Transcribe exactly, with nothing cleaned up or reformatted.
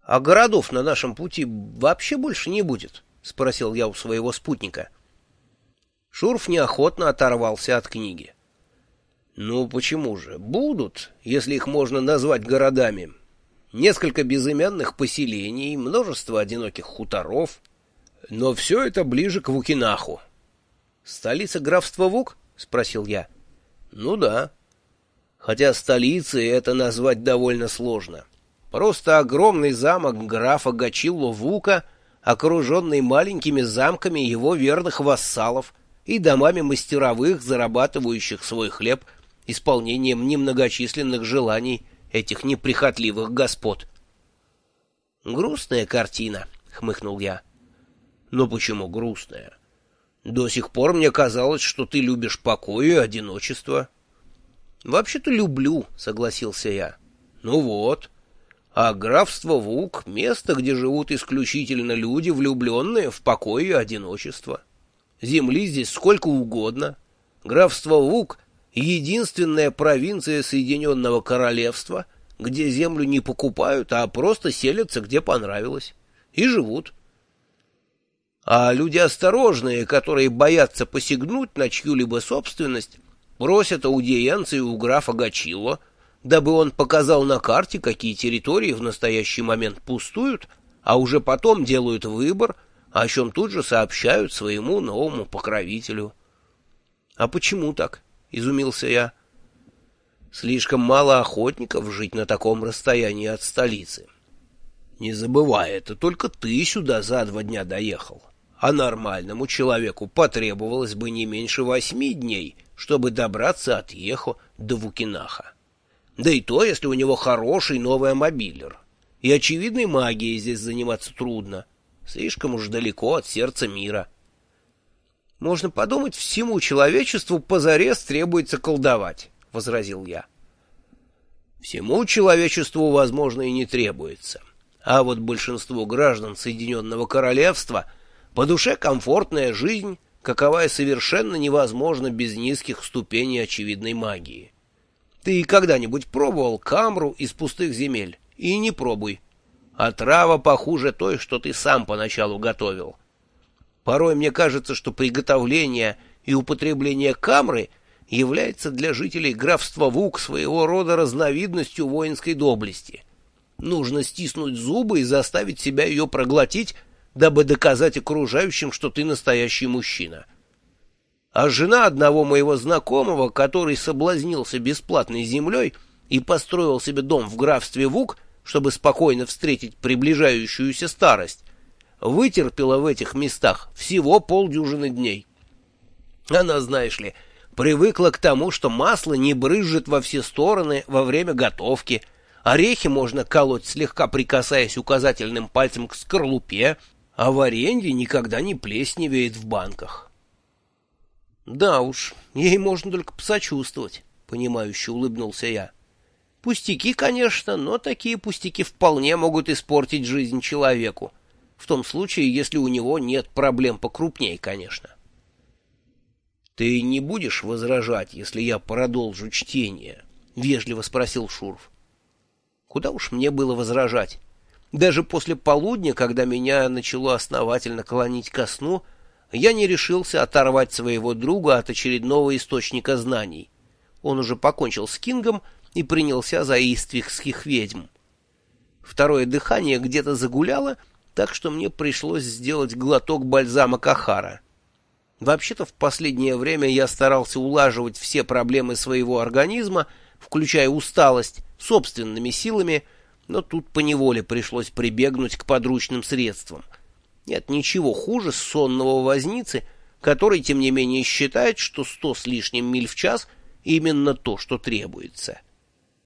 А городов на нашем пути вообще больше не будет? — спросил я у своего спутника. Шурф неохотно оторвался от книги. — Ну почему же? Будут, если их можно назвать городами. Несколько безымянных поселений, множество одиноких хуторов. Но все это ближе к Вукинаху. — Столица графства Вук? — спросил я. — Ну да. Хотя столицей это назвать довольно сложно. Просто огромный замок графа Гачилло Вука, окруженный маленькими замками его верных вассалов и домами мастеровых, зарабатывающих свой хлеб исполнением немногочисленных желаний этих неприхотливых господ. «Грустная картина», — хмыкнул я. «Но почему грустная? До сих пор мне казалось, что ты любишь покой и одиночество». «Вообще-то люблю», — согласился я. «Ну вот. А графство Вук — место, где живут исключительно люди, влюбленные в покой и одиночество. Земли здесь сколько угодно. Графство Вук — единственная провинция Соединенного Королевства, где землю не покупают, а просто селятся, где понравилось, и живут. А люди осторожные, которые боятся посягнуть на чью-либо собственность, просят аудиенции у графа Гачилло, дабы он показал на карте, какие территории в настоящий момент пустуют, а уже потом делают выбор, о чем тут же сообщают своему новому покровителю. — А почему так? — изумился я. — Слишком мало охотников жить на таком расстоянии от столицы. Не забывай, это только ты сюда за два дня доехал, а нормальному человеку потребовалось бы не меньше восьми дней, чтобы добраться от Ехо до Вукинаха. Да и то, если у него хороший новый мобилер. И очевидной магией здесь заниматься трудно. Слишком уж далеко от сердца мира. — Можно подумать, всему человечеству позарез требуется колдовать, — возразил я. — Всему человечеству, возможно, и не требуется. А вот большинству граждан Соединенного Королевства по душе комфортная жизнь, каковая совершенно невозможна без низких ступеней очевидной магии. Ты когда-нибудь пробовал камру из пустых земель? И не пробуй. Отрава похуже той, что ты сам поначалу готовил. Порой мне кажется, что приготовление и употребление камры является для жителей графства Вук своего рода разновидностью воинской доблести. Нужно стиснуть зубы и заставить себя ее проглотить, дабы доказать окружающим, что ты настоящий мужчина. А жена одного моего знакомого, который соблазнился бесплатной землей и построил себе дом в графстве Вук, чтобы спокойно встретить приближающуюся старость, вытерпела в этих местах всего полдюжины дней. Она, знаешь ли, привыкла к тому, что масло не брызжет во все стороны во время готовки, орехи можно колоть, слегка прикасаясь указательным пальцем к скорлупе, а варенье никогда не плесневеет в банках. Да уж, ей можно только посочувствовать, — понимающе улыбнулся я. Пустяки, конечно, но такие пустяки вполне могут испортить жизнь человеку. В том случае, если у него нет проблем покрупнее, конечно. — Ты не будешь возражать, если я продолжу чтение? — вежливо спросил Шурф. Куда уж мне было возражать? Даже после полудня, когда меня начало основательно клонить ко сну, я не решился оторвать своего друга от очередного источника знаний. Он уже покончил с Кингом и принялся за иствикских ведьм. Второе дыхание где-то загуляло, так что мне пришлось сделать глоток бальзама Кахара. Вообще-то в последнее время я старался улаживать все проблемы своего организма, включая усталость, собственными силами, но тут поневоле пришлось прибегнуть к подручным средствам. Нет ничего хуже сонного возницы, который, тем не менее, считает, что сто с лишним миль в час именно то, что требуется.